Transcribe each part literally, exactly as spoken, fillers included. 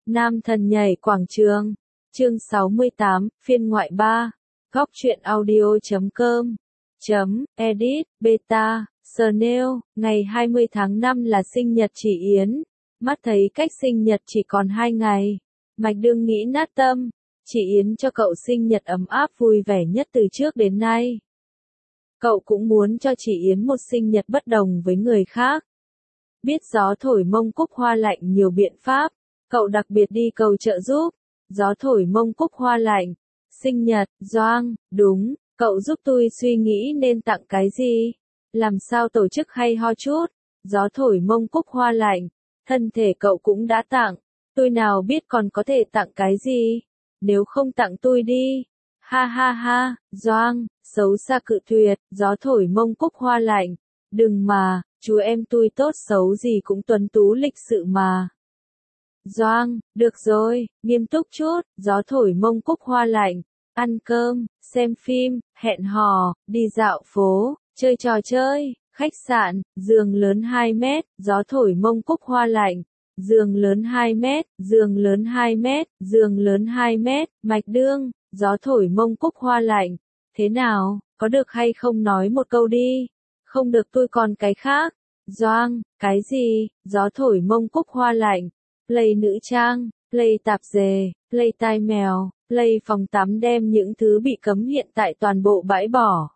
Nam thần nhảy quảng trường. Chương sáu mươi tám, phiên ngoại ba. Góc truyện audio chấm com. Chấm, edit, beta, Snail. Ngày hai mươi tháng năm là sinh nhật chị Yến. Mắt thấy cách sinh nhật chỉ còn hai ngày. Mạch Đương nghĩ nát tâm. Chị Yến cho cậu sinh nhật ấm áp vui vẻ nhất từ trước đến nay. Cậu cũng muốn cho chị Yến một sinh nhật bất đồng với người khác. Biết gió thổi mông cúc hoa lạnh nhiều biện pháp, cậu đặc biệt đi cầu trợ giúp. Gió thổi mông cúc hoa lạnh, sinh nhật, Doang, đúng, cậu giúp tôi suy nghĩ nên tặng cái gì, làm sao tổ chức hay ho chút. Gió thổi mông cúc hoa lạnh, thân thể cậu cũng đã tặng, tôi nào biết còn có thể tặng cái gì, nếu không tặng tôi đi. Ha ha ha, Doang, xấu xa cự tuyệt, gió thổi mông cúc hoa lạnh, đừng mà, chú em tôi tốt xấu gì cũng tuấn tú lịch sự mà. Doang, được rồi, nghiêm túc chút, gió thổi mông cúc hoa lạnh, ăn cơm, xem phim, hẹn hò, đi dạo phố, chơi trò chơi, khách sạn, giường lớn hai mét, gió thổi mông cúc hoa lạnh, giường lớn hai mét, giường lớn hai mét, giường lớn hai mét, Mạch Đương, gió thổi mông cúc hoa lạnh, thế nào, có được hay không nói một câu đi, không được tôi còn cái khác. Doang, cái gì, gió thổi mông cúc hoa lạnh. Play nữ trang, play tạp dề, play tai mèo, play phòng tắm đem những thứ bị cấm hiện tại toàn bộ bãi bỏ.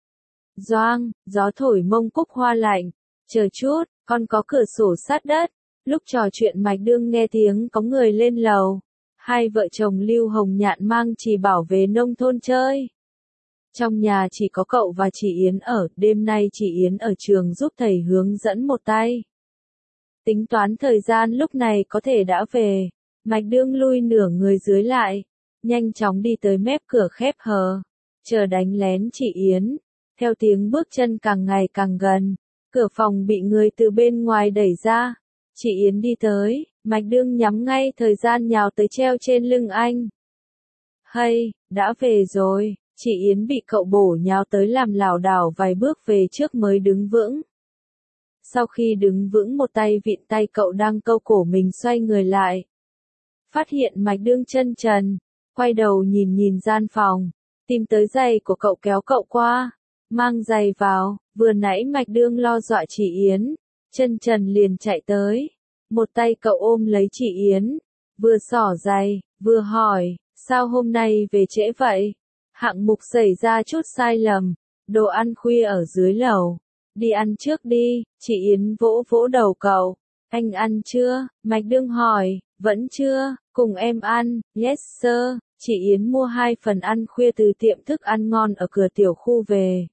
Doang, gió thổi mông cúc hoa lạnh, chờ chút, con có cửa sổ sát đất. Lúc trò chuyện Mạch Đương nghe tiếng có người lên lầu. Hai vợ chồng Lưu Hồng Nhạn mang Trì Bảo về nông thôn chơi. Trong nhà chỉ có cậu và chị Yến ở, đêm nay chị Yến ở trường giúp thầy hướng dẫn một tay. Tính toán thời gian lúc này có thể đã về, Mạch Đương lui nửa người dưới lại, nhanh chóng đi tới mép cửa khép hờ, chờ đánh lén chị Yến. Theo tiếng bước chân càng ngày càng gần, cửa phòng bị người từ bên ngoài đẩy ra, chị Yến đi tới, Mạch Đương nhắm ngay thời gian nhào tới treo trên lưng anh. Hay, đã về rồi, chị Yến bị cậu bổ nhào tới làm lảo đảo vài bước về trước mới đứng vững. Sau khi đứng vững một tay vịn tay cậu đang câu cổ mình xoay người lại. Phát hiện Mạch Đương chân trần, quay đầu nhìn nhìn gian phòng, tìm tới giày của cậu kéo cậu qua, mang giày vào, vừa nãy Mạch Đương lo dọa chị Yến, chân trần liền chạy tới, một tay cậu ôm lấy chị Yến, vừa xỏ giày, vừa hỏi, sao hôm nay về trễ vậy? Hạng mục xảy ra chút sai lầm, đồ ăn khuya ở dưới lầu. Đi ăn trước đi, chị Yến vỗ vỗ đầu cậu. Anh ăn chưa? Mạch Đương hỏi, vẫn chưa, cùng em ăn, yes sir. Chị Yến mua hai phần ăn khuya từ tiệm thức ăn ngon ở cửa tiểu khu về.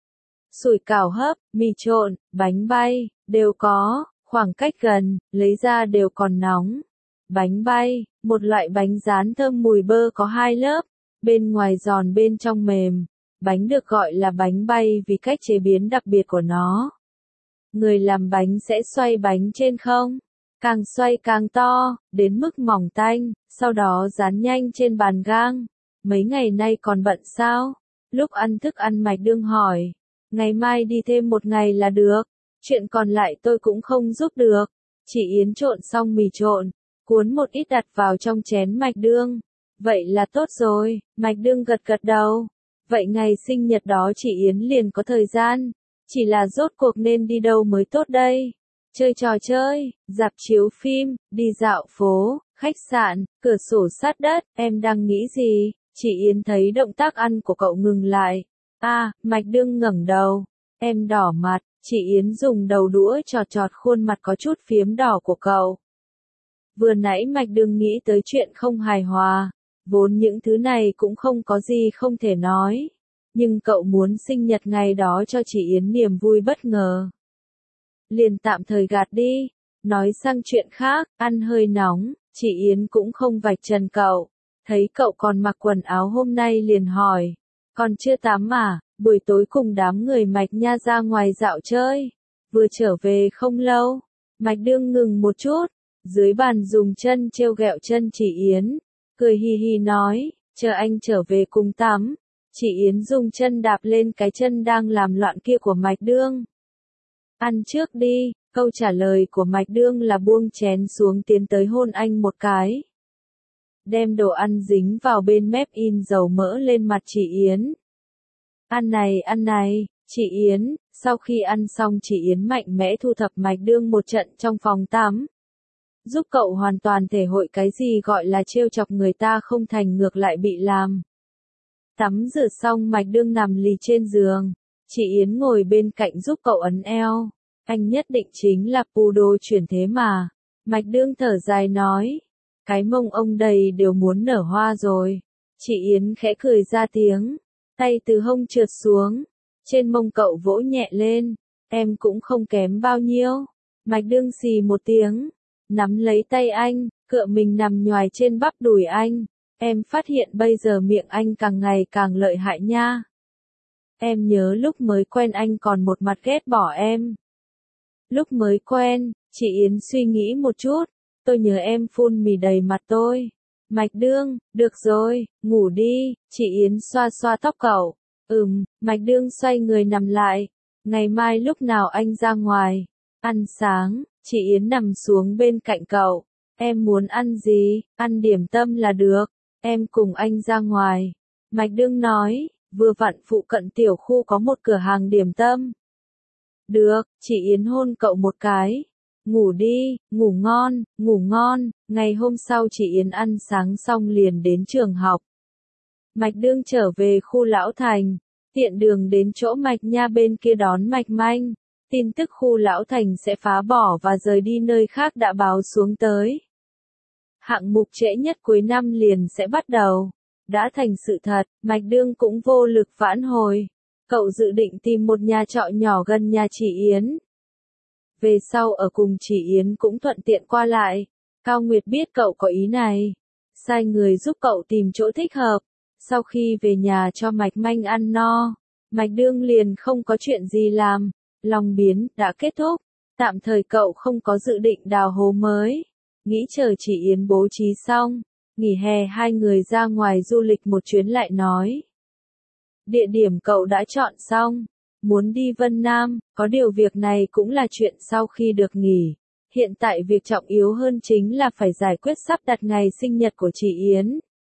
Sủi cảo hấp, mì trộn, bánh bay, đều có, khoảng cách gần, lấy ra đều còn nóng. Bánh bay, một loại bánh rán thơm mùi bơ có hai lớp, bên ngoài giòn bên trong mềm. Bánh được gọi là bánh bay vì cách chế biến đặc biệt của nó. Người làm bánh sẽ xoay bánh trên không, càng xoay càng to, đến mức mỏng tanh, sau đó dán nhanh trên bàn gang. Mấy ngày nay còn bận sao? Lúc ăn thức ăn Mạch Đương hỏi. Ngày mai đi thêm một ngày là được, chuyện còn lại tôi cũng không giúp được. Chị Yến trộn xong mì trộn, cuốn một ít đặt vào trong chén Mạch Đương. Vậy là tốt rồi, Mạch Đương gật gật đầu. Vậy ngày sinh nhật đó chị Yến liền có thời gian, chỉ là rốt cuộc nên đi đâu mới tốt đây? Chơi trò chơi, rạp chiếu phim, đi dạo phố, khách sạn, cửa sổ sát đất, em đang nghĩ gì? Chị Yến thấy động tác ăn của cậu ngừng lại. À, Mạch Đương ngẩng đầu, em đỏ mặt, chị Yến dùng đầu đũa chọt chọt khuôn mặt có chút phiếm đỏ của cậu. Vừa nãy Mạch Đương nghĩ tới chuyện không hài hòa. Vốn những thứ này cũng không có gì không thể nói. Nhưng cậu muốn sinh nhật ngày đó cho chị Yến niềm vui bất ngờ. Liền tạm thời gạt đi. Nói sang chuyện khác, ăn hơi nóng, chị Yến cũng không vạch trần cậu. Thấy cậu còn mặc quần áo hôm nay liền hỏi. Còn chưa tắm à, buổi tối cùng đám người Mạch nha ra ngoài dạo chơi. Vừa trở về không lâu. Mạch Đương ngừng một chút. Dưới bàn dùng chân trêu ghẹo chân chị Yến. Cười hi hi nói, chờ anh trở về cùng tắm. Chị Yến dùng chân đạp lên cái chân đang làm loạn kia của Mạch Đương. Ăn trước đi, câu trả lời của Mạch Đương là buông chén xuống tiến tới hôn anh một cái. đem đồ ăn dính vào bên mép in dầu mỡ lên mặt chị Yến. Ăn này ăn này, chị Yến, sau khi ăn xong chị Yến mạnh mẽ thu thập mạch đương một trận trong phòng tắm. Giúp cậu hoàn toàn thể hội cái gì gọi là trêu chọc người ta không thành ngược lại bị làm. Tắm rửa xong mạch đương nằm lì trên giường. Chị Yến ngồi bên cạnh giúp cậu ấn eo. Anh nhất định chính là Pudo chuyển thế mà. Mạch đương thở dài nói. Cái mông ông đầy đều muốn nở hoa rồi. Chị Yến khẽ cười ra tiếng. Tay từ hông trượt xuống. Trên mông cậu vỗ nhẹ lên. Em cũng không kém bao nhiêu. Mạch đương xì một tiếng. Nắm lấy tay anh, cựa mình nằm nhoài trên bắp đùi anh. Em phát hiện bây giờ miệng anh càng ngày càng lợi hại nha. Em nhớ lúc mới quen anh còn một mặt ghét bỏ em. Lúc mới quen, chị Yến suy nghĩ một chút. Tôi nhớ em phun mì đầy mặt tôi. Mạch đương, được rồi, ngủ đi, chị Yến xoa xoa tóc cậu. Ừm, Mạch đương xoay người nằm lại. Ngày mai lúc nào anh ra ngoài, ăn sáng, chị Yến nằm xuống bên cạnh cậu. Em muốn ăn gì, ăn điểm tâm là được, em cùng anh ra ngoài. Mạch đương nói, vừa vặn phụ cận tiểu khu có một cửa hàng điểm tâm. Được, chị Yến hôn cậu một cái. Ngủ đi, ngủ ngon, ngủ ngon. Ngày hôm sau chị Yến ăn sáng xong liền đến trường học. Mạch đương trở về khu Lão Thành, tiện đường đến chỗ Mạch Nha bên kia đón Mạch Manh. Tin tức khu Lão Thành sẽ phá bỏ và rời đi nơi khác đã báo xuống tới. Hạng mục trễ nhất cuối năm liền sẽ bắt đầu. Đã thành sự thật, Mạch đương cũng vô lực vãn hồi. Cậu dự định tìm một nhà trọ nhỏ gần nhà chị Yến. Về sau ở cùng chị Yến cũng thuận tiện qua lại. Cao Nguyệt biết cậu có ý này. Sai người giúp cậu tìm chỗ thích hợp. Sau khi về nhà cho Mạch Manh ăn no, Mạch đương liền không có chuyện gì làm. Long biến đã kết thúc. Tạm thời cậu không có dự định đào hố mới. Nghĩ chờ chị Yến bố trí xong. Nghỉ hè hai người ra ngoài du lịch một chuyến lại nói. Địa điểm cậu đã chọn xong. Muốn đi Vân Nam, có điều việc này cũng là chuyện sau khi được nghỉ. Hiện tại việc trọng yếu hơn chính là phải giải quyết sắp đặt ngày sinh nhật của chị Yến.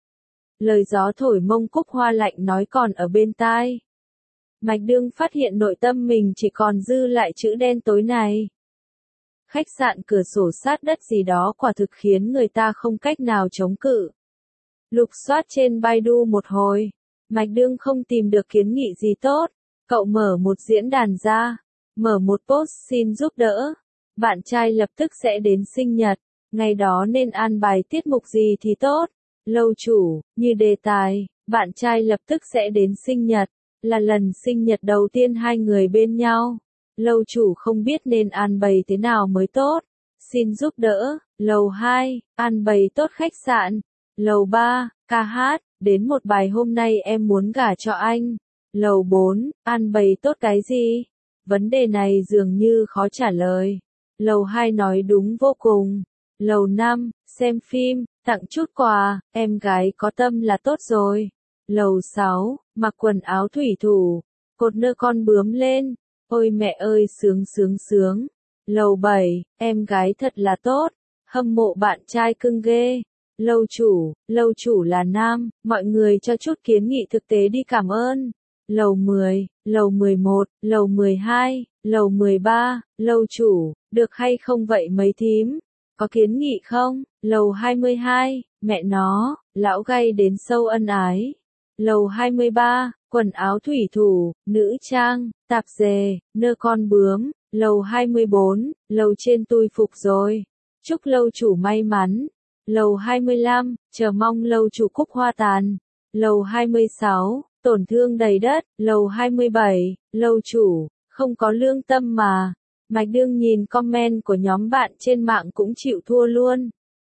Lời gió thổi mông cúc hoa lạnh nói còn ở bên tai. Mạch đương phát hiện nội tâm mình chỉ còn dư lại chữ đen tối này. Khách sạn cửa sổ sát đất gì đó quả thực khiến người ta không cách nào chống cự. Lục soát trên Baidu một hồi, Mạch đương không tìm được kiến nghị gì tốt. Cậu mở một diễn đàn ra, mở một post xin giúp đỡ. Bạn trai lập tức sẽ đến sinh nhật, ngày đó nên an bài tiết mục gì thì tốt. Lâu chủ, như đề tài, bạn trai lập tức sẽ đến sinh nhật, là lần sinh nhật đầu tiên hai người bên nhau. Lâu chủ không biết nên an bày thế nào mới tốt. Xin giúp đỡ. Lầu hai, an bày tốt khách sạn. Lầu ba, ca hát, đến một bài hôm nay em muốn gả cho anh. Lầu bốn, an bày tốt cái gì? Vấn đề này dường như khó trả lời. Lầu hai nói đúng vô cùng. Lầu năm, xem phim, tặng chút quà, em gái có tâm là tốt rồi. Lầu sáu, mặc quần áo thủy thủ, cột nơ con bướm lên. Ôi mẹ ơi sướng sướng sướng. Lầu bảy, em gái thật là tốt. Hâm mộ bạn trai cưng ghê. Lâu chủ, lâu chủ là nam, mọi người cho chút kiến nghị thực tế đi cảm ơn. Lầu mười, lầu mười một, lầu mười hai, lầu mười ba, lâu chủ, được hay không vậy mấy thím? Có kiến nghị không? Lầu hai mươi hai, mẹ nó, lão gay đến sâu ân ái. Lầu hai mươi ba, quần áo thủy thủ, nữ trang, tạp dề, nơ con bướm. Lầu hai mươi bốn, lầu trên tui phục rồi. Chúc lâu chủ may mắn. Lầu hai mươi lăm, chờ mong lâu chủ cúc hoa tàn. Lầu hai mươi sáu, tổn thương đầy đất. Lầu hai mươi bảy, lâu chủ, không có lương tâm mà. Mạch đương nhìn comment của nhóm bạn trên mạng cũng chịu thua luôn.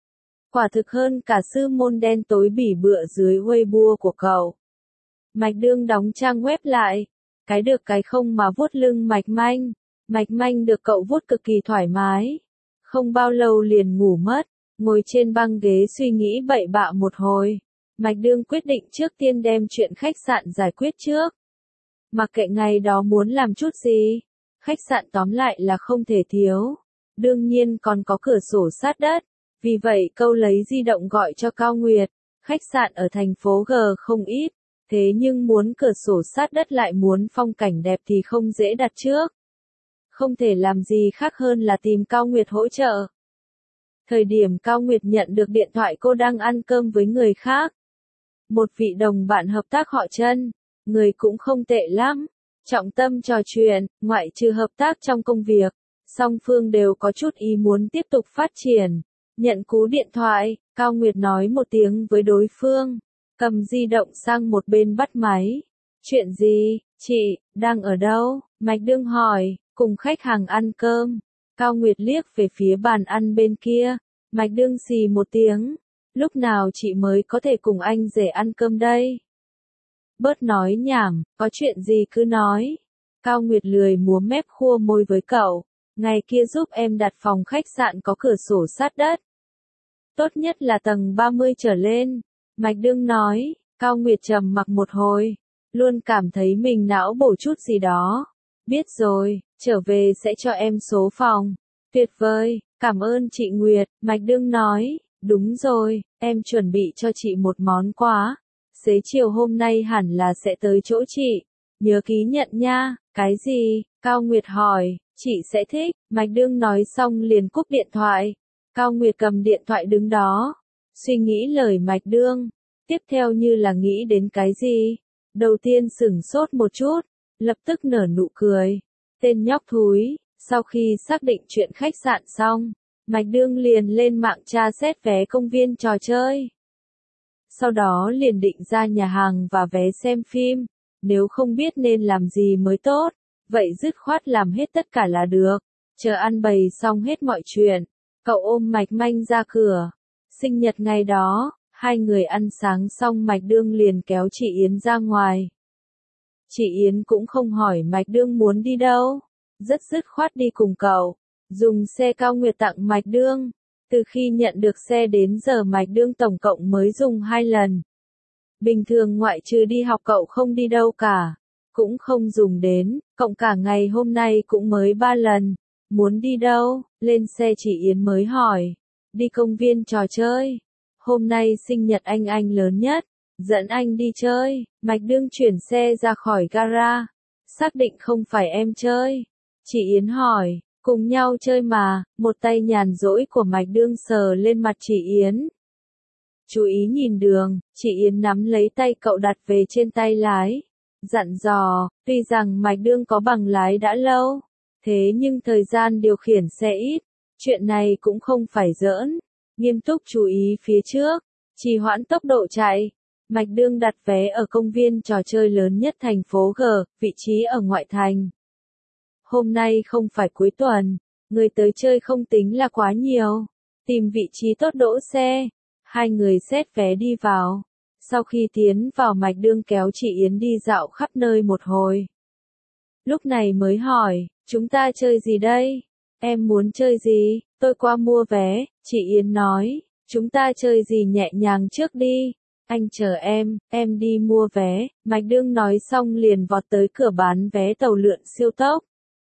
Quả thực hơn cả sư môn đen tối bỉ bựa dưới Weibo của cậu. Mạch đương đóng trang web lại. Cái được cái không mà vuốt lưng Mạch Manh. Mạch Manh được cậu vuốt cực kỳ thoải mái. Không bao lâu liền ngủ mất. Ngồi trên băng ghế suy nghĩ bậy bạ một hồi. Mạch đương quyết định trước tiên đem chuyện khách sạn giải quyết trước. Mặc kệ ngày đó muốn làm chút gì. Khách sạn tóm lại là không thể thiếu. Đương nhiên còn có cửa sổ sát đất. Vì vậy câu lấy di động gọi cho Cao Nguyệt, khách sạn ở thành phố G không ít, thế nhưng muốn cửa sổ sát đất lại muốn phong cảnh đẹp thì không dễ đặt trước. Không thể làm gì khác hơn là tìm Cao Nguyệt hỗ trợ. Thời điểm Cao Nguyệt nhận được điện thoại cô đang ăn cơm với người khác. Một vị đồng bạn hợp tác họ Trân, người cũng không tệ lắm. Trọng tâm trò chuyện, ngoại trừ hợp tác trong công việc, song phương đều có chút ý muốn tiếp tục phát triển. Nhận cú điện thoại, Cao Nguyệt nói một tiếng với đối phương, cầm di động sang một bên bắt máy. Chuyện gì, chị, đang ở đâu? Mạch Đương hỏi, cùng khách hàng ăn cơm. Cao Nguyệt liếc về phía bàn ăn bên kia, Mạch Đương xì một tiếng. Lúc nào chị mới có thể cùng anh rể ăn cơm đây? Bớt nói nhảm, có chuyện gì cứ nói. Cao Nguyệt lười múa mép khua môi với cậu. Ngày kia giúp em đặt phòng khách sạn có cửa sổ sát đất. Tốt nhất là tầng ba mươi trở lên. Mạch Đương nói. Cao Nguyệt trầm mặc một hồi. Luôn cảm thấy mình não bổ chút gì đó. Biết rồi, trở về sẽ cho em số phòng. Tuyệt vời, cảm ơn chị Nguyệt. Mạch Đương nói. Đúng rồi, em chuẩn bị cho chị một món quà. Xế chiều hôm nay hẳn là sẽ tới chỗ chị. Nhớ ký nhận nha. Cái gì? Cao Nguyệt hỏi. Chị sẽ thích. Mạch Đương nói xong liền cúp điện thoại. Cao Nguyệt cầm điện thoại đứng đó. Suy nghĩ lời Mạch Đương. Tiếp theo như là nghĩ đến cái gì. Đầu tiên sửng sốt một chút. Lập tức nở nụ cười. Tên nhóc thúi. Sau khi xác định chuyện khách sạn xong, Mạch Đương liền lên mạng tra xét vé công viên trò chơi. Sau đó liền định ra nhà hàng và vé xem phim. Nếu không biết nên làm gì mới tốt, vậy dứt khoát làm hết tất cả là được. Chờ ăn bày xong hết mọi chuyện, cậu ôm Mạch Manh ra cửa. Sinh nhật ngày đó, hai người ăn sáng xong Mạch Đương liền kéo chị Yến ra ngoài. Chị Yến cũng không hỏi Mạch Đương muốn đi đâu, rất dứt khoát đi cùng cậu. Dùng xe Cao Nguyệt tặng Mạch Đương. Từ khi nhận được xe đến giờ Mạch Đương tổng cộng mới dùng hai lần. Bình thường ngoại trừ đi học cậu không đi đâu cả. Cũng không dùng đến, cộng cả ngày hôm nay cũng mới ba lần. Muốn đi đâu? Lên xe chị Yến mới hỏi. Đi công viên trò chơi. Hôm nay sinh nhật anh anh lớn nhất. Dẫn anh đi chơi. Mạch Đương chuyển xe ra khỏi gara. Xác định không phải em chơi. Chị Yến hỏi. Cùng nhau chơi mà, một tay nhàn rỗi của Mạch Đương sờ lên mặt chị Yến. Chú ý nhìn đường, chị Yến nắm lấy tay cậu đặt về trên tay lái. Dặn dò, tuy rằng Mạch Đương có bằng lái đã lâu, thế nhưng thời gian điều khiển xe ít, chuyện này cũng không phải giỡn. Nghiêm túc chú ý phía trước, trì hoãn tốc độ chạy. Mạch Đương đặt vé ở công viên trò chơi lớn nhất thành phố G, vị trí ở ngoại thành. Hôm nay không phải cuối tuần, người tới chơi không tính là quá nhiều. Tìm vị trí tốt đỗ xe, hai người xét vé đi vào. Sau khi tiến vào Mạch Đương kéo chị Yến đi dạo khắp nơi một hồi. Lúc này mới hỏi, chúng ta chơi gì đây? Em muốn chơi gì? Tôi qua mua vé, chị Yến nói, chúng ta chơi gì nhẹ nhàng trước đi. Anh chờ em, em đi mua vé. Mạch Đương nói xong liền vọt tới cửa bán vé tàu lượn siêu tốc.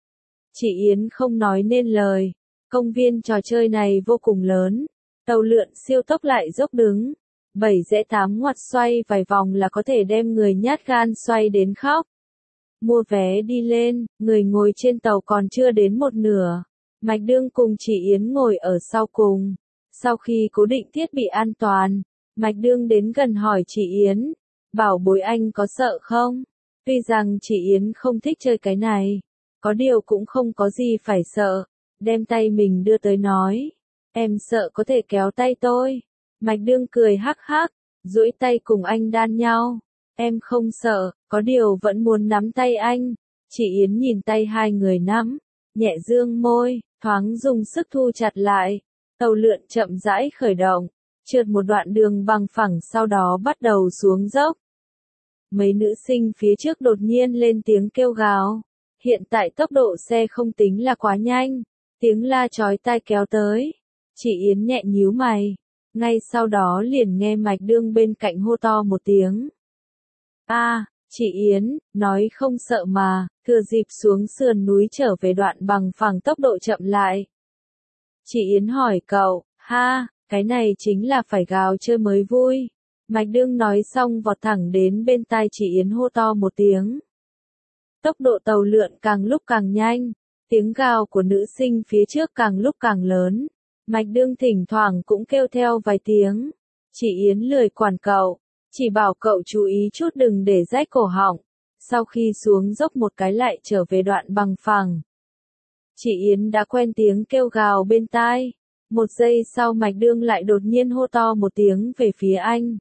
Chị Yến không nói nên lời. Công viên trò chơi này vô cùng lớn. Tàu lượn siêu tốc lại dốc đứng. Bảy rẽ tám ngoặt xoay vài vòng là có thể đem người nhát gan xoay đến khóc. Mua vé đi lên, người ngồi trên tàu còn chưa đến một nửa. Mạch Đương cùng chị Yến ngồi ở sau cùng. Sau khi cố định thiết bị an toàn, Mạch Đương đến gần hỏi chị Yến. Bảo bối anh có sợ không? Tuy rằng chị Yến không thích chơi cái này. Có điều cũng không có gì phải sợ. Đem tay mình đưa tới nói. Em sợ có thể kéo tay tôi. Mạch Đương cười hắc hắc. Duỗi tay cùng anh đan nhau. Em không sợ, có điều vẫn muốn nắm tay anh. Chị Yến nhìn tay hai người nắm. Nhẹ dương môi, thoáng dùng sức thu chặt lại. Tàu lượn chậm rãi khởi động. Trượt một đoạn đường bằng phẳng sau đó bắt đầu xuống dốc. Mấy nữ sinh phía trước đột nhiên lên tiếng kêu gào. Hiện tại tốc độ xe không tính là quá nhanh. Tiếng la chói tai kéo tới. Chị Yến nhẹ nhíu mày. Ngay sau đó liền nghe Mạch Đương bên cạnh hô to một tiếng. A, à, chị Yến, nói không sợ mà, thừa dịp xuống sườn núi trở về đoạn bằng phẳng tốc độ chậm lại. Chị Yến hỏi cậu, ha, Cái này chính là phải gào chơi mới vui. Mạch Đương nói xong vọt thẳng đến bên tai chị Yến hô to một tiếng. Tốc độ tàu lượn càng lúc càng nhanh, tiếng gào của nữ sinh phía trước càng lúc càng lớn. Mạch Đương thỉnh thoảng cũng kêu theo vài tiếng. Chị Yến lười quản cậu, chỉ bảo cậu chú ý chút đừng để rách cổ họng. Sau khi xuống dốc một cái lại trở về đoạn bằng phẳng. Chị Yến đã quen tiếng kêu gào bên tai. Một giây sau Mạch Đương lại đột nhiên hô to một tiếng về phía anh.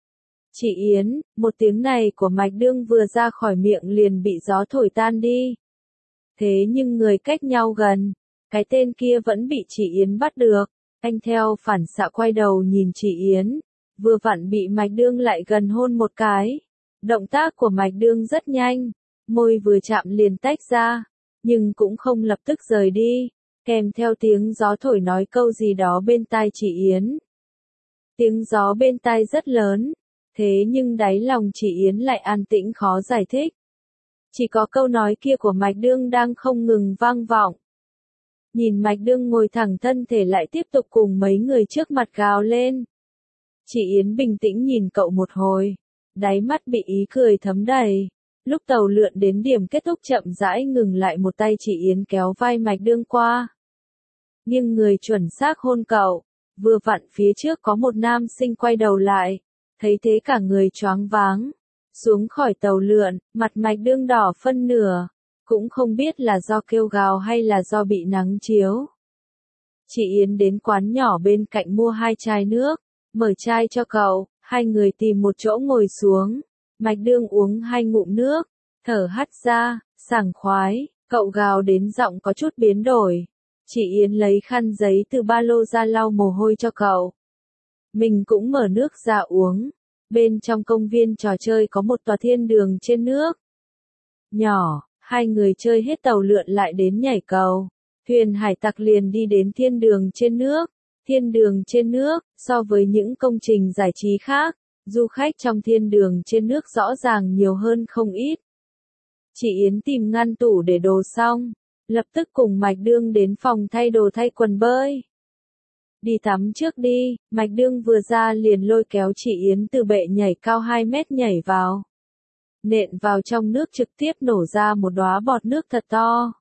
Chị Yến, một tiếng này của Mạch Đương vừa ra khỏi miệng liền bị gió thổi tan đi. Thế nhưng người cách nhau gần, cái tên kia vẫn bị chị Yến bắt được. Anh theo phản xạ quay đầu nhìn chị Yến, vừa vặn bị Mạch Đương lại gần hôn một cái. Động tác của Mạch Đương rất nhanh, môi vừa chạm liền tách ra, nhưng cũng không lập tức rời đi, kèm theo tiếng gió thổi nói câu gì đó bên tai chị Yến. Tiếng gió bên tai rất lớn, thế nhưng đáy lòng chị Yến lại an tĩnh khó giải thích. Chỉ có câu nói kia của Mạch Đương đang không ngừng vang vọng. Nhìn Mạch Đương ngồi thẳng thân thể lại tiếp tục cùng mấy người trước mặt gào lên. Chị Yến bình tĩnh nhìn cậu một hồi, đáy mắt bị ý cười thấm đầy. Lúc tàu lượn đến điểm kết thúc chậm rãi ngừng lại, một tay chị Yến kéo vai Mạch Đương qua. Nhưng người chuẩn xác hôn cậu, vừa vặn phía trước có một nam sinh quay đầu lại, thấy thế cả người choáng váng. Xuống khỏi tàu lượn, mặt Mạch Đương đỏ phân nửa, cũng không biết là do kêu gào hay là do bị nắng chiếu. Chị Yến đến quán nhỏ bên cạnh mua hai chai nước, mở chai cho cậu, hai người tìm một chỗ ngồi xuống. Mạch Đương uống hai ngụm nước, thở hắt ra, sảng khoái, cậu gào đến giọng có chút biến đổi. Chị Yến lấy khăn giấy từ ba lô ra lau mồ hôi cho cậu. Mình cũng mở nước ra uống. Bên trong công viên trò chơi có một tòa thiên đường trên nước. Nhỏ, hai người chơi hết tàu lượn lại đến nhảy cầu. Thuyền hải tặc liền đi đến thiên đường trên nước. Thiên đường trên nước, so với những công trình giải trí khác, du khách trong thiên đường trên nước rõ ràng nhiều hơn không ít. Chị Yến tìm ngăn tủ để đồ xong, lập tức cùng Mạch Đương đến phòng thay đồ thay quần bơi. Đi tắm trước đi, Mạch Đương vừa ra liền lôi kéo chị Yến từ bệ nhảy cao hai mét nhảy vào. Nện vào trong nước trực tiếp nổ ra một đóa bọt nước thật to.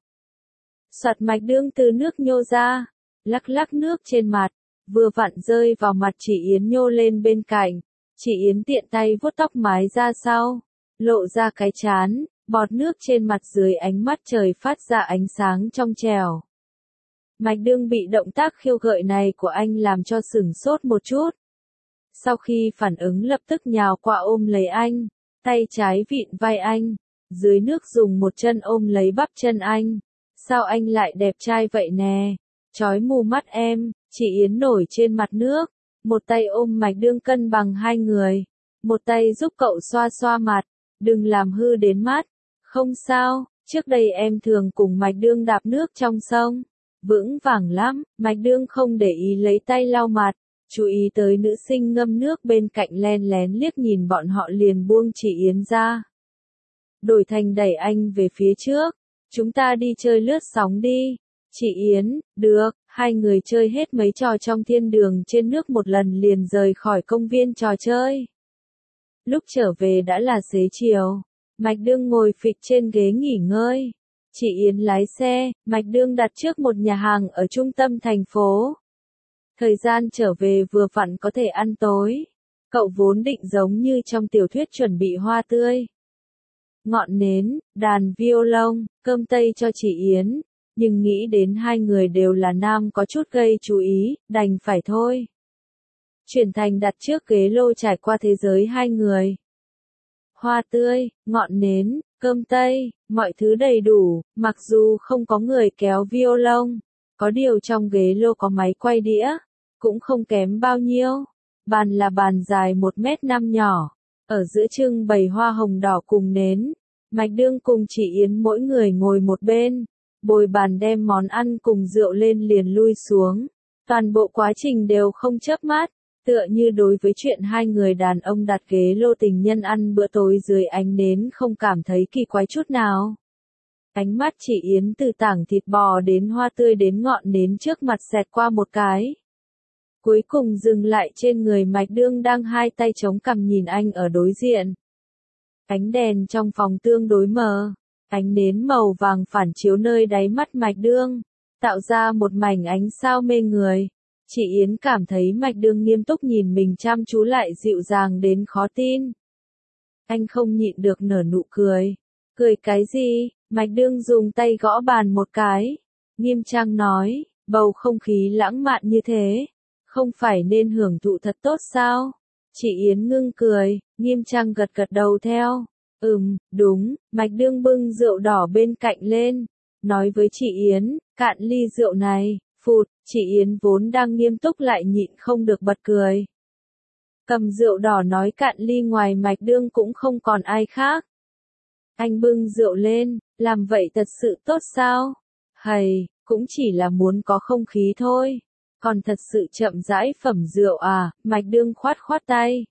Soạt, Mạch Đương từ nước nhô ra, lắc lắc nước trên mặt, vừa vặn rơi vào mặt chị Yến nhô lên bên cạnh. Chị Yến tiện tay vuốt tóc mái ra sau, lộ ra cái trán, bọt nước trên mặt dưới ánh mắt trời phát ra ánh sáng trong trẻo. Mạch Đương bị động tác khiêu gợi này của anh làm cho sửng sốt một chút. Sau khi phản ứng lập tức nhào qua ôm lấy anh, tay trái vịn vai anh, dưới nước dùng một chân ôm lấy bắp chân anh. Sao anh lại đẹp trai vậy nè, chói mù mắt em. Chị Yến nổi trên mặt nước, một tay ôm Mạch Đương cân bằng hai người, một tay giúp cậu xoa xoa mặt, đừng làm hư đến mắt. Không sao, trước đây em thường cùng Mạch Đương đạp nước trong sông, vững vàng lắm. Mạch Đương không để ý lấy tay lau mặt, chú ý tới nữ sinh ngâm nước bên cạnh len lén liếc nhìn bọn họ liền buông chị Yến ra. Đổi thành đẩy anh về phía trước, chúng ta đi chơi lướt sóng đi. Chị Yến, được, hai người chơi hết mấy trò trong thiên đường trên nước một lần liền rời khỏi công viên trò chơi. Lúc trở về đã là xế chiều, Mạch Đương ngồi phịch trên ghế nghỉ ngơi. Chị Yến lái xe, Mạch Đương đặt trước một nhà hàng ở trung tâm thành phố. Thời gian trở về vừa vặn có thể ăn tối. Cậu vốn định giống như trong tiểu thuyết chuẩn bị hoa tươi, ngọn nến, đàn violon, cơm tây cho chị Yến. Nhưng nghĩ đến hai người đều là nam có chút gây chú ý, đành phải thôi. Chuyển thành đặt trước ghế lô trải qua thế giới hai người. Hoa tươi, ngọn nến, cơm tây, mọi thứ đầy đủ, mặc dù không có người kéo violon, có điều trong ghế lô có máy quay đĩa, cũng không kém bao nhiêu. Bàn là bàn dài một mét năm nhỏ, ở giữa trưng bày hoa hồng đỏ cùng nến. Mạch Đương cùng chị Yến mỗi người ngồi một bên. Bồi bàn đem món ăn cùng rượu lên liền lui xuống. Toàn bộ quá trình đều không chớp mắt, tựa như đối với chuyện hai người đàn ông đặt ghế lô tình nhân ăn bữa tối dưới ánh nến không cảm thấy kỳ quái chút nào. Ánh mắt chị Yến từ tảng thịt bò đến hoa tươi đến ngọn nến trước mặt xẹt qua một cái. cuối cùng dừng lại trên người Mạch Đương đang hai tay chống cằm nhìn anh ở đối diện. Ánh đèn trong phòng tương đối mờ, ánh nến màu vàng phản chiếu nơi đáy mắt Mạch Đương, tạo ra một mảnh ánh sao mê người. Chị Yến cảm thấy Mạch Đương nghiêm túc nhìn mình chăm chú lại dịu dàng đến khó tin. Anh không nhịn được nở nụ cười. Cười cái gì? Mạch Đương dùng tay gõ bàn một cái. Nghiêm trang nói, bầu không khí lãng mạn như thế, không phải nên hưởng thụ thật tốt sao? Chị Yến ngưng cười, nghiêm trang gật gật đầu theo. Ừm, đúng. Mạch Đương bưng rượu đỏ bên cạnh lên, nói với chị Yến, cạn ly rượu này. Phụt, chị Yến vốn đang nghiêm túc lại nhịn không được bật cười. Cầm rượu đỏ nói cạn ly ngoài Mạch Đương cũng không còn ai khác. Anh bưng rượu lên, làm vậy thật sự tốt sao? Hầy, cũng chỉ là muốn có không khí thôi. Còn thật sự chậm rãi phẩm rượu à? Mạch Đương khoát khoát tay.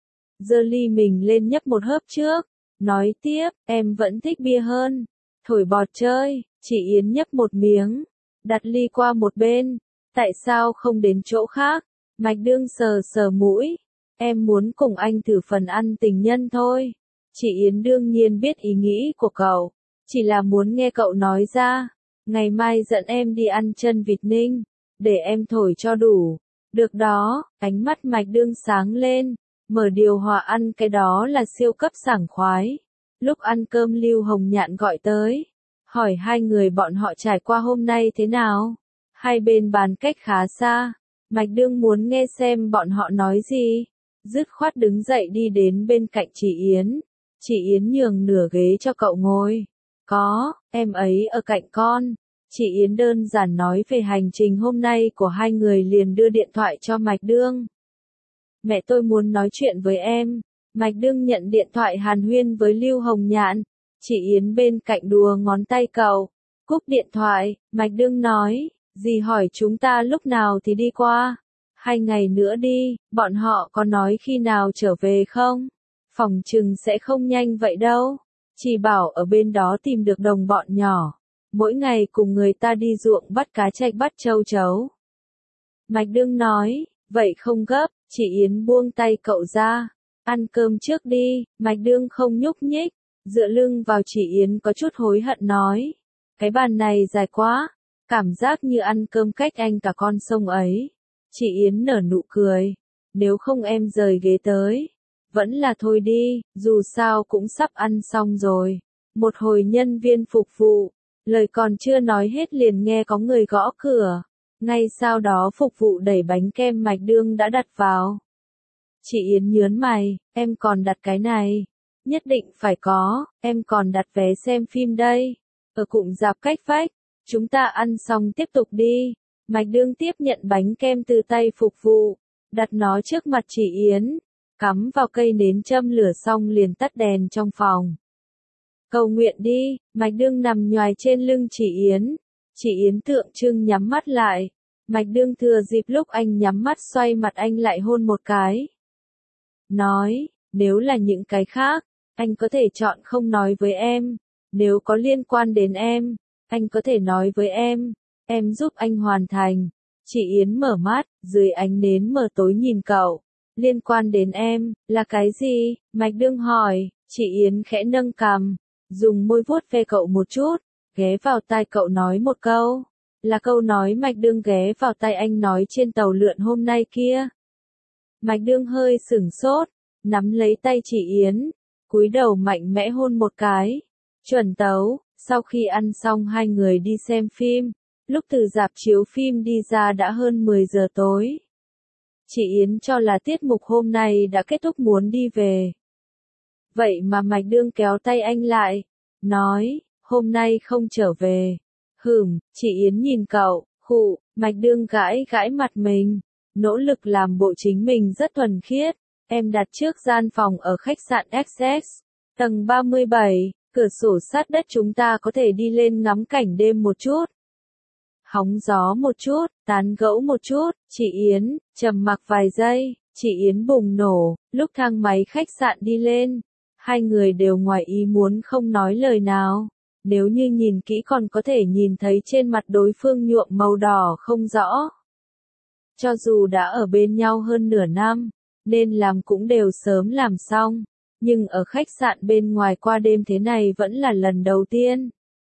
Giơ ly mình lên nhấp một hớp trước. Nói tiếp, em vẫn thích bia hơn. Thổi bọt chơi. Chị Yến nhấp một miếng, đặt ly qua một bên. Tại sao không đến chỗ khác? Mạch Đương sờ sờ mũi. Em muốn cùng anh thử phần ăn tình nhân thôi. Chị Yến đương nhiên biết ý nghĩ của cậu. Chỉ là muốn nghe cậu nói ra. Ngày mai dẫn em đi ăn chân vịt ninh. Để em thổi cho đủ. Được đó, ánh mắt Mạch Đương sáng lên. Mở điều hòa ăn cái đó là siêu cấp sảng khoái. Lúc ăn cơm Lưu Hồng Nhạn gọi tới. Hỏi hai người bọn họ trải qua hôm nay thế nào? Hai bên bàn cách khá xa. Mạch Đương muốn nghe xem bọn họ nói gì. Dứt khoát đứng dậy đi đến bên cạnh chị Yến. Chị Yến nhường nửa ghế cho cậu ngồi. Có, em ấy ở cạnh con. Chị Yến đơn giản nói về hành trình hôm nay của hai người liền đưa điện thoại cho Mạch Đương. Mẹ tôi muốn nói chuyện với em. Mạch Đương nhận điện thoại hàn huyên với Lưu Hồng Nhạn. Chị Yến bên cạnh đùa ngón tay cậu. Cúp điện thoại, Mạch Đương nói, dì hỏi chúng ta lúc nào thì đi qua. Hai ngày nữa đi, bọn họ có nói khi nào trở về không? Phòng chừng sẽ không nhanh vậy đâu. Chỉ bảo ở bên đó tìm được đồng bọn nhỏ. Mỗi ngày cùng người ta đi ruộng bắt cá trạch bắt châu chấu. Mạch Đương nói, vậy không gấp, chị Yến buông tay cậu ra. Ăn cơm trước đi. Mạch Đương không nhúc nhích, dựa lưng vào chị Yến có chút hối hận nói. Cái bàn này dài quá, cảm giác như ăn cơm cách anh cả con sông ấy. Chị Yến nở nụ cười. Nếu không em rời ghế tới. Vẫn là thôi đi, dù sao cũng sắp ăn xong rồi. Một hồi nhân viên phục vụ. Lời còn chưa nói hết liền nghe có người gõ cửa. Ngay sau đó phục vụ đẩy bánh kem Mạch Đương đã đặt vào. Chị Yến nhớn mày, em còn đặt cái này. Nhất định phải có, em còn đặt vé xem phim đây. Ở cụm rạp cách vách. Chúng ta ăn xong tiếp tục đi. Mạch Đương tiếp nhận bánh kem từ tay phục vụ. Đặt nó trước mặt chị Yến. Cắm vào cây nến châm lửa xong liền tắt đèn trong phòng. Cầu nguyện đi. Mạch Đương nằm nhoài trên lưng chị Yến. Chị Yến tượng trưng nhắm mắt lại. Mạch Đương thừa dịp lúc anh nhắm mắt xoay mặt anh lại hôn một cái. Nói, nếu là những cái khác, anh có thể chọn không nói với em. Nếu có liên quan đến em, anh có thể nói với em. Em giúp anh hoàn thành. Chị Yến mở mắt, dưới ánh nến mờ tối nhìn cậu. Liên quan đến em, là cái gì? Mạch Đương hỏi. Chị Yến khẽ nâng cằm, dùng môi vuốt ve cậu một chút, ghé vào tai cậu nói một câu. Là câu nói Mạch Đương ghé vào tai anh nói trên tàu lượn hôm nay kia. Mạch Đương hơi sửng sốt, nắm lấy tay chị Yến, cúi đầu mạnh mẽ hôn một cái. Chuẩn tấu. Sau khi ăn xong hai người đi xem phim. Lúc từ rạp chiếu phim đi ra đã hơn mười giờ tối. Chị Yến cho là tiết mục hôm nay đã kết thúc muốn đi về. Vậy mà Mạch Đương kéo tay anh lại, nói, hôm nay không trở về. Hửm, chị Yến nhìn cậu, khụ. Mạch Đương gãi gãi mặt mình, nỗ lực làm bộ chính mình rất thuần khiết. Em đặt trước gian phòng ở khách sạn ích ét, tầng ba mươi bảy, cửa sổ sát đất chúng ta có thể đi lên ngắm cảnh đêm một chút. Hóng gió một chút, tán gẫu một chút. Chị Yến, trầm mặc vài giây, chị Yến bùng nổ, lúc thang máy khách sạn đi lên. Hai người đều ngoài ý muốn không nói lời nào. Nếu như nhìn kỹ còn có thể nhìn thấy trên mặt đối phương nhuộm màu đỏ không rõ. Cho dù đã ở bên nhau hơn nửa năm, nên làm cũng đều sớm làm xong, nhưng ở khách sạn bên ngoài qua đêm thế này vẫn là lần đầu tiên.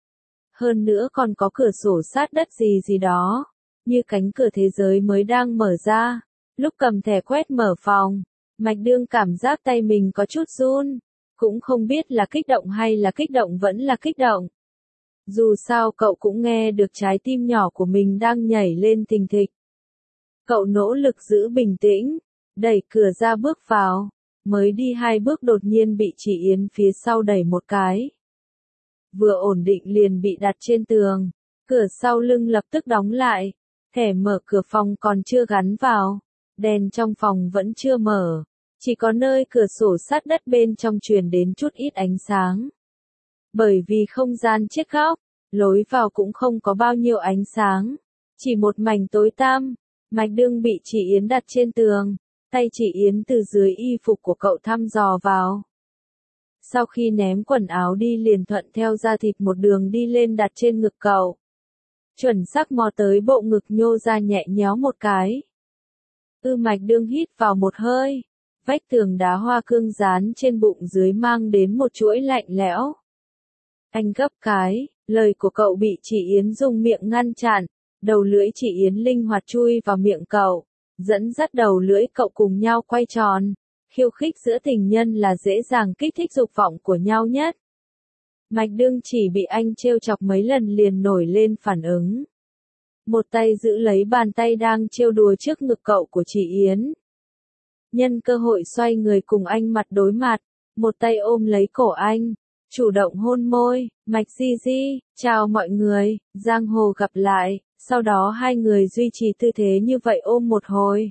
Hơn nữa còn có cửa sổ sát đất gì gì đó, như cánh cửa thế giới mới đang mở ra. Lúc cầm thẻ quét mở phòng, Mạch Đương cảm giác tay mình có chút run, cũng không biết là kích động hay là kích động vẫn là kích động. Dù sao cậu cũng nghe được trái tim nhỏ của mình đang nhảy lên thình thịch. Cậu nỗ lực giữ bình tĩnh, đẩy cửa ra bước vào, mới đi hai bước đột nhiên bị chị Yến phía sau đẩy một cái. Vừa ổn định liền bị đặt trên tường, cửa sau lưng lập tức đóng lại, thẻ mở cửa phòng còn chưa gắn vào, đèn trong phòng vẫn chưa mở, chỉ có nơi cửa sổ sát đất bên trong truyền đến chút ít ánh sáng. Bởi vì không gian chiếc góc, lối vào cũng không có bao nhiêu ánh sáng, chỉ một mảnh tối tăm. Mạch Đương bị chị Yến đặt trên tường, tay chị Yến từ dưới y phục của cậu thăm dò vào. Sau khi ném quần áo đi liền thuận theo da thịt một đường đi lên đặt trên ngực cậu. Chuẩn xác mò tới bộ ngực nhô ra nhẹ nhéo một cái. Ư Mạch Đương hít vào một hơi, vách tường đá hoa cương dán trên bụng dưới mang đến một chuỗi lạnh lẽo. Anh gấp cái, lời của cậu bị chị Yến dùng miệng ngăn chặn, đầu lưỡi chị Yến linh hoạt chui vào miệng cậu, dẫn dắt đầu lưỡi cậu cùng nhau quay tròn. Khiêu khích giữa tình nhân là dễ dàng kích thích dục vọng của nhau nhất. Mạch Đương chỉ bị anh trêu chọc mấy lần liền nổi lên phản ứng. Một tay giữ lấy bàn tay đang trêu đùa trước ngực cậu của chị Yến. Nhân cơ hội xoay người cùng anh mặt đối mặt, một tay ôm lấy cổ anh, chủ động hôn môi. Mạch Di Di, chào mọi người, giang hồ gặp lại. Sau đó hai người duy trì tư thế như vậy ôm một hồi.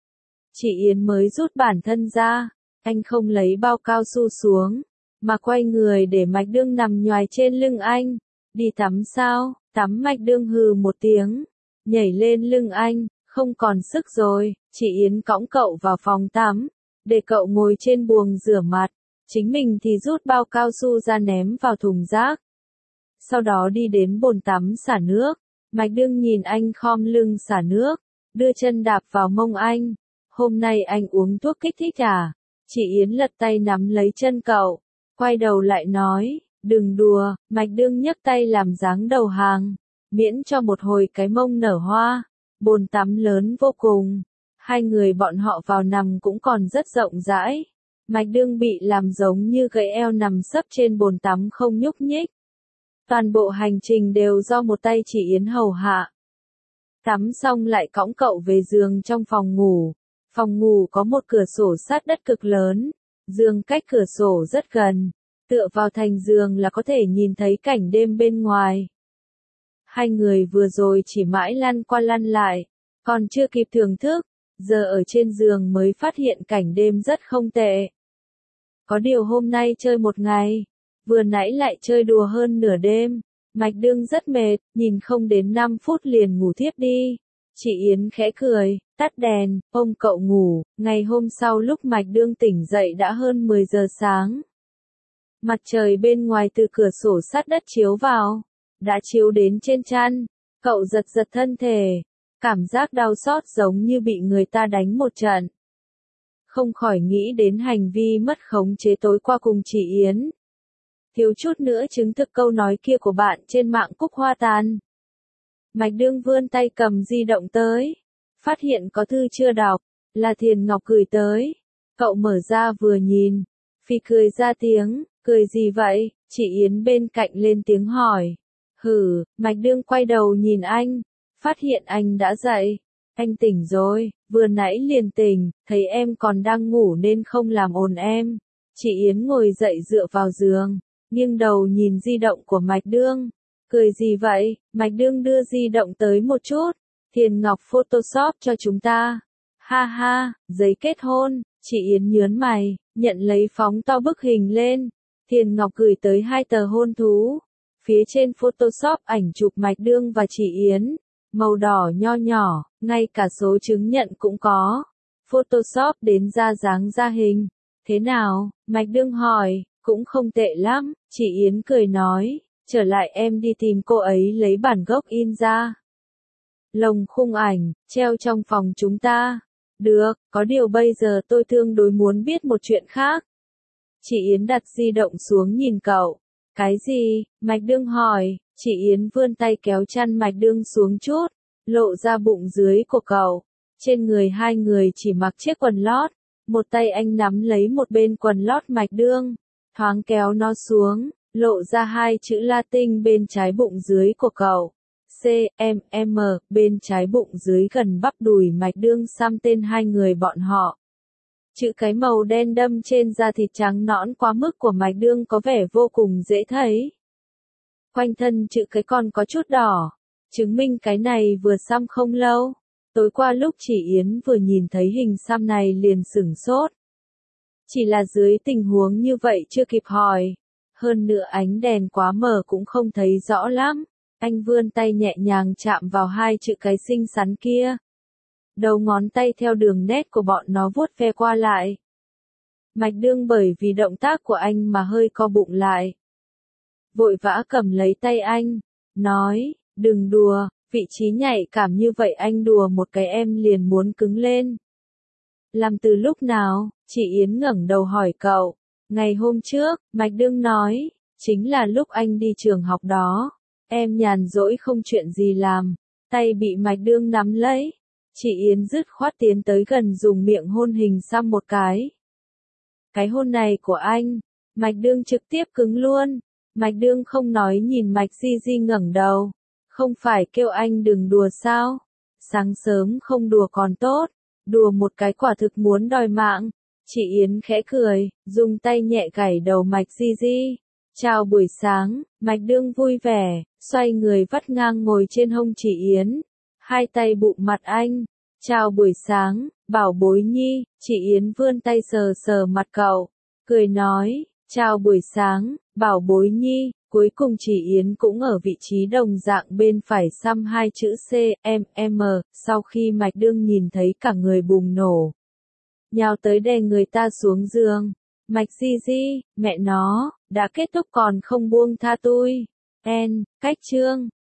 Chị Yến mới rút bản thân ra, anh không lấy bao cao su xuống, mà quay người để Mạch Đương nằm nhoài trên lưng anh. Đi tắm sao? Tắm. Mạch Đương hừ một tiếng, nhảy lên lưng anh, không còn sức rồi. Chị Yến cõng cậu vào phòng tắm, để cậu ngồi trên buồng rửa mặt, chính mình thì rút bao cao su ra ném vào thùng rác. Sau đó đi đến bồn tắm xả nước. Mạch Đương nhìn anh khom lưng xả nước, đưa chân đạp vào mông anh. Hôm nay anh uống thuốc kích thích à? Chị Yến lật tay nắm lấy chân cậu, quay đầu lại nói, đừng đùa. Mạch Đương nhấc tay làm dáng đầu hàng, miễn cho một hồi cái mông nở hoa. Bồn tắm lớn vô cùng, hai người bọn họ vào nằm cũng còn rất rộng rãi. Mạch Đương bị làm giống như gãy eo nằm sấp trên bồn tắm không nhúc nhích. Toàn bộ hành trình đều do một tay chị Yến hầu hạ. Tắm xong lại cõng cậu về giường trong phòng ngủ. Phòng ngủ có một cửa sổ sát đất cực lớn, giường cách cửa sổ rất gần, tựa vào thành giường là có thể nhìn thấy cảnh đêm bên ngoài. Hai người vừa rồi chỉ mãi lăn qua lăn lại, còn chưa kịp thưởng thức, giờ ở trên giường mới phát hiện cảnh đêm rất không tệ. Có điều hôm nay chơi một ngày, vừa nãy lại chơi đùa hơn nửa đêm, Mạch Đương rất mệt, nhìn không đến năm phút liền ngủ thiếp đi. Chị Yến khẽ cười, tắt đèn, ôm cậu ngủ. Ngày hôm sau lúc Mạch Đương tỉnh dậy đã hơn mười giờ sáng. Mặt trời bên ngoài từ cửa sổ sát đất chiếu vào, đã chiếu đến trên chăn. Cậu giật giật thân thể, cảm giác đau xót giống như bị người ta đánh một trận. Không khỏi nghĩ đến hành vi mất khống chế tối qua cùng chị Yến. Thiếu chút nữa chứng thực câu nói kia của bạn trên mạng Cúc Hoa Tàn. Mạch Đương vươn tay cầm di động tới, phát hiện có thư chưa đọc, là Thiền Ngọc gửi tới. Cậu mở ra vừa nhìn, phì cười ra tiếng, cười gì vậy? Chị Yến bên cạnh lên tiếng hỏi. Hừ. Mạch Đương quay đầu nhìn anh, phát hiện anh đã dậy. Anh tỉnh rồi, vừa nãy liền tỉnh, thấy em còn đang ngủ nên không làm ồn em. Chị Yến ngồi dậy dựa vào giường, nghiêng đầu nhìn di động của Mạch Đương. Cười gì vậy? Mạch Đương đưa di động tới một chút. Thiền Ngọc Photoshop cho chúng ta. Ha ha, giấy kết hôn. Chị Yến nhớn mày, nhận lấy phóng to bức hình lên. Thiền Ngọc gửi tới hai tờ hôn thú. Phía trên Photoshop ảnh chụp Mạch Đương và chị Yến. Màu đỏ nho nhỏ, ngay cả số chứng nhận cũng có. Photoshop đến ra dáng ra hình. Thế nào? Mạch Đương hỏi. Cũng không tệ lắm. Chị Yến cười nói. Trở lại em đi tìm cô ấy lấy bản gốc in ra. lồng khung ảnh, treo trong phòng chúng ta. Được, có điều bây giờ tôi tương đối muốn biết một chuyện khác. Chị Yến đặt di động xuống nhìn cậu. Cái gì? Mạch Đương hỏi. Chị Yến vươn tay kéo chăn Mạch Đương xuống chút, lộ ra bụng dưới của cậu. Trên người hai người chỉ mặc chiếc quần lót. Một tay anh nắm lấy một bên quần lót Mạch Đương, thoáng kéo nó xuống, lộ ra hai chữ Latin bên trái bụng dưới của cậu. C, M, M, bên trái bụng dưới gần bắp đùi Mạch Đương xăm tên hai người bọn họ. Chữ cái màu đen đâm trên da thịt trắng nõn quá mức của Mạch Đương có vẻ vô cùng dễ thấy. Quanh thân chữ cái còn có chút đỏ, chứng minh cái này vừa xăm không lâu. Tối qua lúc chị Yến vừa nhìn thấy hình xăm này liền sửng sốt. Chỉ là dưới tình huống như vậy chưa kịp hỏi. Hơn nữa ánh đèn quá mờ cũng không thấy rõ lắm. Anh vươn tay nhẹ nhàng chạm vào hai chữ cái xinh xắn kia. Đầu ngón tay theo đường nét của bọn nó vuốt ve qua lại. Mạch Đương bởi vì động tác của anh mà hơi co bụng lại. Vội vã cầm lấy tay anh, nói, đừng đùa, vị trí nhạy cảm như vậy anh đùa một cái em liền muốn cứng lên. Làm từ lúc nào? Chị Yến ngẩng đầu hỏi cậu. Ngày hôm trước, Mạch Đương nói, chính là lúc anh đi trường học đó. Em nhàn rỗi không chuyện gì làm, tay bị Mạch Đương nắm lấy. Chị Yến dứt khoát tiến tới gần dùng miệng hôn hình xăm một cái. Cái hôn này của anh, Mạch Đương trực tiếp cứng luôn. Mạch Đương không nói nhìn Mạch Di Di ngẩng đầu. Không phải kêu anh đừng đùa sao? Sáng sớm không đùa còn tốt, đùa một cái quả thực muốn đòi mạng. Chị Yến khẽ cười, dùng tay nhẹ gảy đầu Mạch Di Di. Chào buổi sáng, Mạch Đương vui vẻ, xoay người vắt ngang ngồi trên hông chị Yến. Hai tay bụng mặt anh. Chào buổi sáng, bảo bối nhi. Chị Yến vươn tay sờ sờ mặt cậu, cười nói, chào buổi sáng, bảo bối nhi. Cuối cùng chị Yến cũng ở vị trí đồng dạng bên phải xăm hai chữ C, M, M, sau khi Mạch Đương nhìn thấy cả người bùng nổ. Nhào tới đè người ta xuống giường. Mạch Di Di, mẹ nó, đã kết thúc còn không buông tha tôi. En, cách chương.